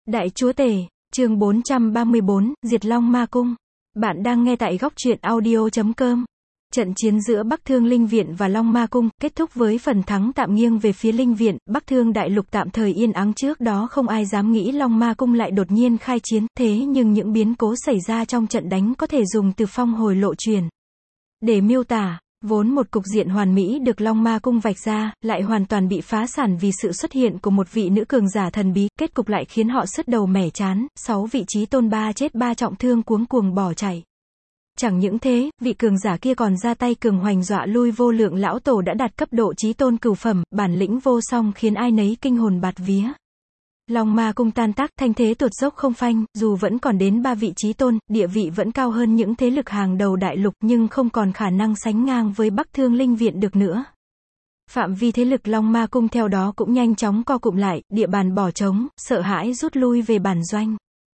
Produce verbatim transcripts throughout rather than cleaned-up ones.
Đại Chúa Tể, chương bốn trăm ba mươi bốn, Diệt Long Ma Cung. Bạn đang nghe tại góc truyện audio chấm com. Trận chiến giữa Bắc Thương Linh Viện và Long Ma Cung, kết thúc với phần thắng tạm nghiêng về phía Linh Viện. Bắc Thương Đại Lục tạm thời yên ắng, trước đó không ai dám nghĩ Long Ma Cung lại đột nhiên khai chiến, thế nhưng những biến cố xảy ra trong trận đánh có thể dùng từ phong hồi lộ truyền để miêu tả. Vốn một cục diện hoàn mỹ được Long Ma Cung vạch ra, lại hoàn toàn bị phá sản vì sự xuất hiện của một vị nữ cường giả thần bí, kết cục lại khiến họ sứt đầu mẻ chán, sáu vị chí tôn ba chết ba trọng thương cuống cuồng bỏ chạy. Chẳng những thế, vị cường giả kia còn ra tay cường hoành dọa lui vô lượng lão tổ đã đạt cấp độ chí tôn cửu phẩm, bản lĩnh vô song khiến ai nấy kinh hồn bạt vía. Long Ma Cung tan tác, thanh thế tuột dốc không phanh, dù vẫn còn đến ba vị chí tôn, địa vị vẫn cao hơn những thế lực hàng đầu đại lục, nhưng không còn khả năng sánh ngang với Bắc Thương Linh Viện được nữa. Phạm vi thế lực Long Ma Cung theo đó cũng nhanh chóng co cụm lại, địa bàn bỏ trống, sợ hãi rút lui về bản doanh.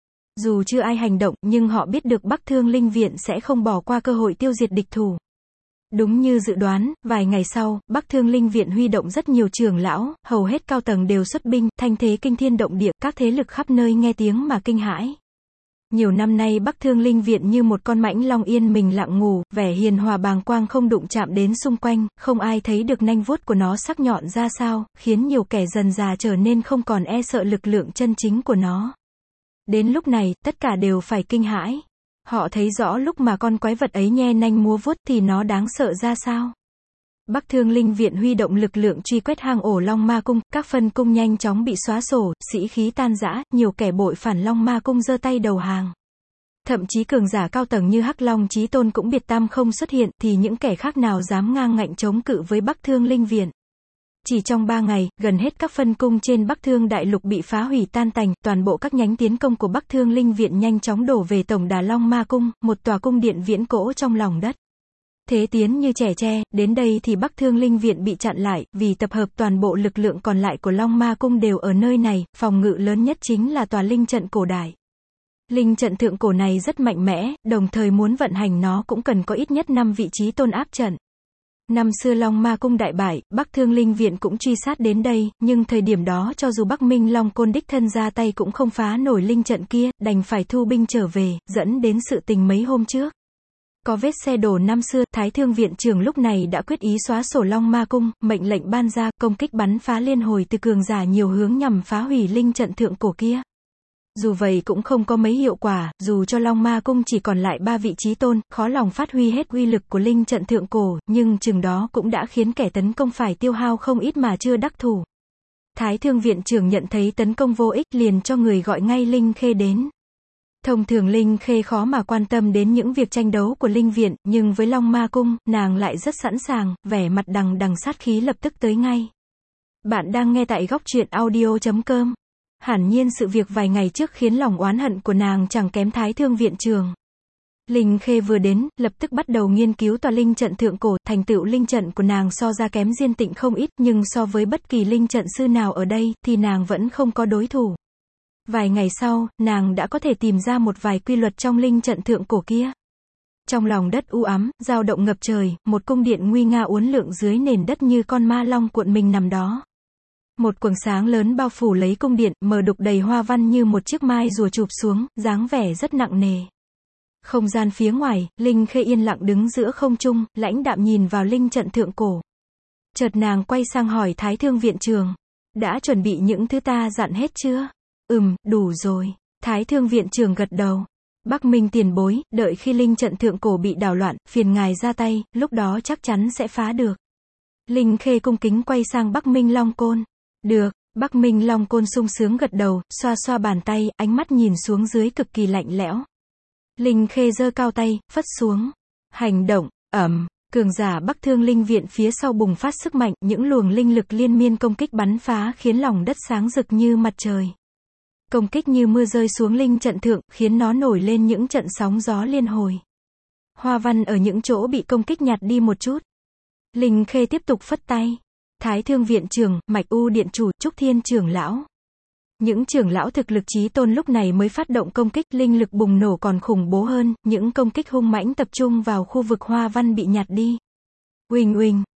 Dù chưa ai hành động, nhưng họ biết được Bắc Thương Linh Viện sẽ không bỏ qua cơ hội tiêu diệt địch thủ. Đúng như dự đoán, vài ngày sau, Bắc Thương Linh Viện huy động rất nhiều trưởng lão, hầu hết cao tầng đều xuất binh, thanh thế kinh thiên động địa, các thế lực khắp nơi nghe tiếng mà kinh hãi. Nhiều năm nay Bắc Thương Linh Viện như một con mãnh long yên mình lặng ngủ, vẻ hiền hòa bàng quang không đụng chạm đến xung quanh, không ai thấy được nanh vuốt của nó sắc nhọn ra sao, khiến nhiều kẻ dần già trở nên không còn e sợ lực lượng chân chính của nó. Đến lúc này, tất cả đều phải kinh hãi. Họ thấy rõ lúc mà con quái vật ấy nhe nanh múa vuốt thì nó đáng sợ ra sao. Bắc Thương Linh Viện huy động lực lượng truy quét hang ổ Long Ma Cung, các phân cung nhanh chóng bị xóa sổ, sĩ khí tan rã, nhiều kẻ bội phản Long Ma Cung giơ tay đầu hàng. Thậm chí cường giả cao tầng như Hắc Long Chí Tôn cũng biệt tam không xuất hiện, thì những kẻ khác nào dám ngang ngạnh chống cự với Bắc Thương Linh Viện. Chỉ trong ba ngày, gần hết các phân cung trên Bắc Thương Đại Lục bị phá hủy tan tành, toàn bộ các nhánh tiến công của Bắc Thương Linh Viện nhanh chóng đổ về tổng đà Long Ma Cung, một tòa cung điện viễn cổ trong lòng đất. Thế tiến như trẻ tre, đến đây thì Bắc Thương Linh Viện bị chặn lại, vì tập hợp toàn bộ lực lượng còn lại của Long Ma Cung đều ở nơi này, phòng ngự lớn nhất chính là tòa linh trận cổ đại. Linh trận thượng cổ này rất mạnh mẽ, đồng thời muốn vận hành nó cũng cần có ít nhất năm vị trí tôn áp trận. Năm xưa Long Ma Cung đại bại, Bắc Thương Linh Viện cũng truy sát đến đây, nhưng thời điểm đó cho dù Bắc Minh Long Côn đích thân ra tay cũng không phá nổi linh trận kia, đành phải thu binh trở về, dẫn đến sự tình mấy hôm trước. Có vết xe đổ năm xưa, Thái Thương Viện trưởng lúc này đã quyết ý xóa sổ Long Ma Cung, mệnh lệnh ban ra, công kích bắn phá liên hồi từ cường giả nhiều hướng nhằm phá hủy linh trận thượng cổ kia. Dù vậy cũng không có mấy hiệu quả, dù cho Long Ma Cung chỉ còn lại ba vị chí tôn, khó lòng phát huy hết uy lực của linh trận thượng cổ, nhưng chừng đó cũng đã khiến kẻ tấn công phải tiêu hao không ít mà chưa đắc thủ. Thái Thương Viện trưởng nhận thấy tấn công vô ích, liền cho người gọi ngay Linh Khê đến. Thông thường Linh Khê khó mà quan tâm đến những việc tranh đấu của Linh Viện, nhưng với Long Ma Cung, nàng lại rất sẵn sàng, vẻ mặt đằng đằng sát khí lập tức tới ngay. Bạn đang nghe tại góc truyện audio chấm com. Hẳn nhiên sự việc vài ngày trước khiến lòng oán hận của nàng chẳng kém Thái Thương Viện trưởng. Linh Khê vừa đến, lập tức bắt đầu nghiên cứu tòa linh trận thượng cổ, thành tựu linh trận của nàng so ra kém Diên Tịnh không ít, nhưng so với bất kỳ linh trận sư nào ở đây, thì nàng vẫn không có đối thủ. Vài ngày sau, nàng đã có thể tìm ra một vài quy luật trong linh trận thượng cổ kia. Trong lòng đất u ám, dao động ngập trời, một cung điện nguy nga uốn lượn dưới nền đất như con ma long cuộn mình nằm đó. Một quầng sáng lớn bao phủ lấy cung điện, mờ đục đầy hoa văn như một chiếc mai rùa chụp xuống, dáng vẻ rất nặng nề. Không gian phía ngoài, Linh Khê yên lặng đứng giữa không trung, lãnh đạm nhìn vào linh trận thượng cổ. Chợt nàng quay sang hỏi Thái Thương Viện trưởng, đã chuẩn bị những thứ ta dặn hết chưa? Ừm, đủ rồi. Thái Thương Viện trưởng gật đầu. Bắc Minh tiền bối, đợi khi linh trận thượng cổ bị đảo loạn, phiền ngài ra tay, lúc đó chắc chắn sẽ phá được. Linh Khê cung kính quay sang Bắc Minh Long Côn. Được. Bắc Minh Long Côn sung sướng gật đầu, xoa xoa bàn tay, ánh mắt nhìn xuống dưới cực kỳ lạnh lẽo. Linh Khê giơ cao tay, phất xuống. Hành động, ầm, cường giả Bắc Thương Linh Viện phía sau bùng phát sức mạnh, những luồng linh lực liên miên công kích bắn phá khiến lòng đất sáng rực như mặt trời. Công kích như mưa rơi xuống linh trận thượng, khiến nó nổi lên những trận sóng gió liên hồi. Hoa văn ở những chỗ bị công kích nhạt đi một chút. Linh Khê tiếp tục phất tay. Thái Thương Viện trưởng, Mạch U Điện chủ, Trúc Thiên trưởng lão. Những trưởng lão thực lực chí tôn lúc này mới phát động công kích, linh lực bùng nổ còn khủng bố hơn, những công kích hung mãnh tập trung vào khu vực hoa văn bị nhạt đi. Uỳnh uỳnh,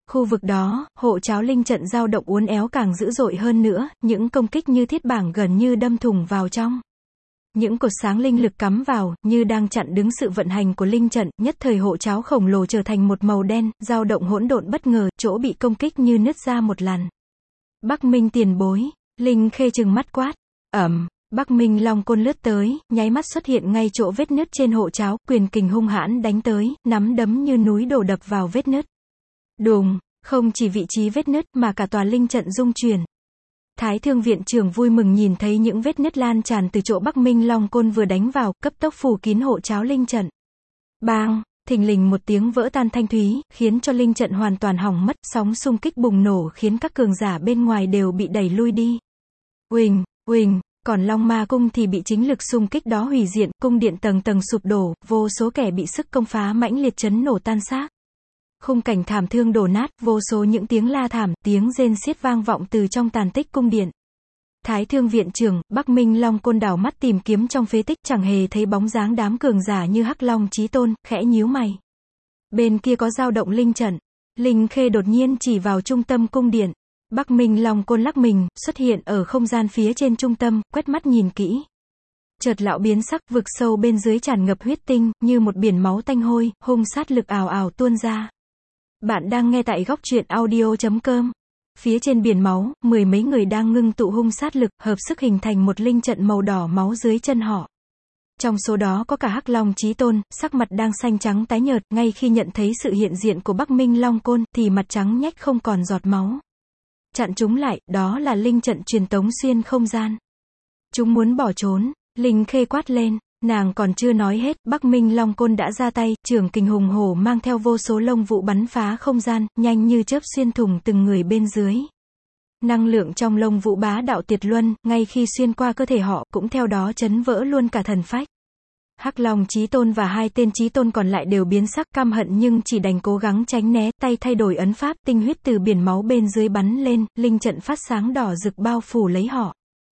Khu vực đó, hộ cháo linh trận dao động uốn éo càng dữ dội hơn nữa, những công kích như thiết bảng gần như đâm thủng vào trong. Những cột sáng linh lực cắm vào, như đang chặn đứng sự vận hành của linh trận, nhất thời hộ cháo khổng lồ trở thành một màu đen, dao động hỗn độn bất ngờ, chỗ bị công kích như nứt ra một làn. Bắc Minh tiền bối, Linh Khê trừng mắt quát. Ẩm, Bắc Minh Long côn lướt tới, nháy mắt xuất hiện ngay chỗ vết nứt trên hộ cháo, quyền kình hung hãn đánh tới, nắm đấm như núi đổ đập vào vết nứt. Đùng, không chỉ vị trí vết nứt mà cả tòa linh trận rung chuyển. Thái Thương viện trưởng vui mừng nhìn thấy những vết nứt lan tràn từ chỗ Bắc Minh Long côn vừa đánh vào, cấp tốc phủ kín hộ cháo linh trận. Bang, thình lình một tiếng vỡ tan thanh thúy, khiến cho linh trận hoàn toàn hỏng mất, sóng xung kích bùng nổ khiến các cường giả bên ngoài đều bị đẩy lui đi. Uỳnh, uỳnh, còn Long Ma cung thì bị chính lực xung kích đó hủy diệt, cung điện tầng tầng sụp đổ, vô số kẻ bị sức công phá mãnh liệt chấn nổ tan xác. Khung cảnh thảm thương đổ nát, vô số những tiếng la thảm, tiếng rên xiết vang vọng từ trong tàn tích cung điện. Thái Thương viện trưởng, Bắc Minh Long côn đảo mắt tìm kiếm trong phế tích, chẳng hề thấy bóng dáng đám cường giả như Hắc Long Chí Tôn, khẽ nhíu mày. Bên kia có dao động linh trận. Linh Khê đột nhiên chỉ vào trung tâm cung điện. Bắc Minh Long côn lắc mình, xuất hiện ở không gian phía trên trung tâm, quét mắt nhìn kỹ. Chợt lão biến sắc, vực sâu bên dưới tràn ngập huyết tinh, như một biển máu tanh hôi, hung sát lực ào ào tuôn ra. Bạn đang nghe tại góc truyện audio chấm com. Phía trên biển máu, mười mấy người đang ngưng tụ hung sát lực, hợp sức hình thành một linh trận màu đỏ máu dưới chân họ. Trong số đó có cả Hắc Long Chí Tôn, sắc mặt đang xanh trắng tái nhợt, ngay khi nhận thấy sự hiện diện của Bắc Minh Long côn, thì mặt trắng nhách không còn giọt máu. Chặn chúng lại, đó là linh trận truyền tống xuyên không gian. Chúng muốn bỏ trốn, Linh Khê quát lên. Nàng còn chưa nói hết, Bắc Minh Long côn đã ra tay, trường kình hùng hổ mang theo vô số lông vũ bắn phá không gian, nhanh như chớp xuyên thủng từng người bên dưới. Năng lượng trong lông vũ bá đạo tuyệt luân, ngay khi xuyên qua cơ thể họ, cũng theo đó chấn vỡ luôn cả thần phách. Hắc Long Chí Tôn và hai tên Chí Tôn còn lại đều biến sắc căm hận nhưng chỉ đành cố gắng tránh né, tay thay đổi ấn pháp, tinh huyết từ biển máu bên dưới bắn lên, linh trận phát sáng đỏ rực bao phủ lấy họ.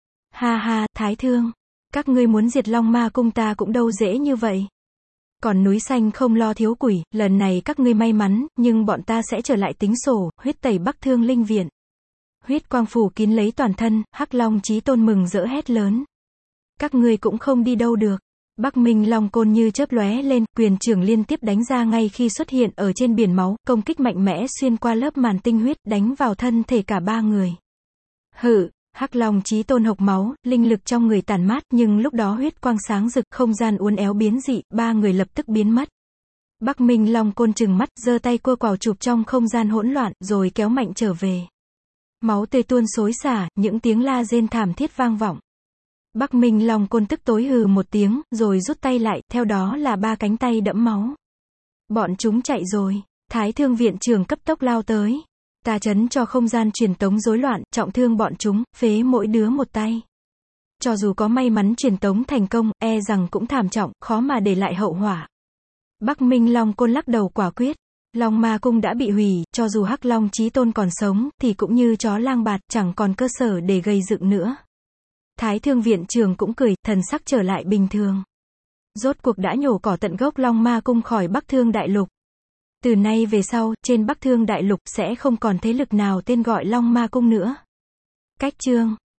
Ha ha, Thái Thương, các ngươi muốn diệt Long Ma cung ta cũng đâu dễ như vậy. Còn núi xanh không lo thiếu quỷ, lần này các ngươi may mắn, nhưng bọn ta sẽ trở lại tính sổ, huyết tẩy Bắc Thương linh viện. Huyết quang phủ kín lấy toàn thân, Hắc Long Chí Tôn mừng rỡ hét lớn. Các ngươi cũng không đi đâu được. Bắc Minh Long côn như chớp lóe lên, quyền trưởng liên tiếp đánh ra ngay khi xuất hiện ở trên biển máu, công kích mạnh mẽ xuyên qua lớp màn tinh huyết, đánh vào thân thể cả ba người. Hự, Hắc Long Chí Tôn hộc máu, linh lực trong người tàn mát, nhưng lúc đó huyết quang sáng rực, không gian uốn éo biến dị, ba người lập tức biến mất. Bắc Minh Long côn trừng mắt, giơ tay cua quào chụp trong không gian hỗn loạn, rồi kéo mạnh trở về. Máu tươi tuôn xối xả, những tiếng la rên thảm thiết vang vọng. Bắc Minh Long côn tức tối hừ một tiếng, rồi rút tay lại, theo đó là ba cánh tay đẫm máu. Bọn chúng chạy rồi. Thái Thương viện trưởng cấp tốc lao tới. Ta chấn cho không gian truyền tống rối loạn, trọng thương bọn chúng, phế mỗi đứa một tay. Cho dù có may mắn truyền tống thành công, e rằng cũng thảm trọng, khó mà để lại hậu họa. Bắc Minh Long côn lắc đầu quả quyết. Long Ma cung đã bị hủy, cho dù Hắc Long Chí Tôn còn sống, thì cũng như chó lang bạt, chẳng còn cơ sở để gây dựng nữa. Thái Thương viện trưởng cũng cười, thần sắc trở lại bình thường. Rốt cuộc đã nhổ cỏ tận gốc Long Ma cung khỏi Bắc Thương đại lục. Từ nay về sau, trên Bắc Thương đại lục sẽ không còn thế lực nào tên gọi Long Ma cung nữa. Cách chương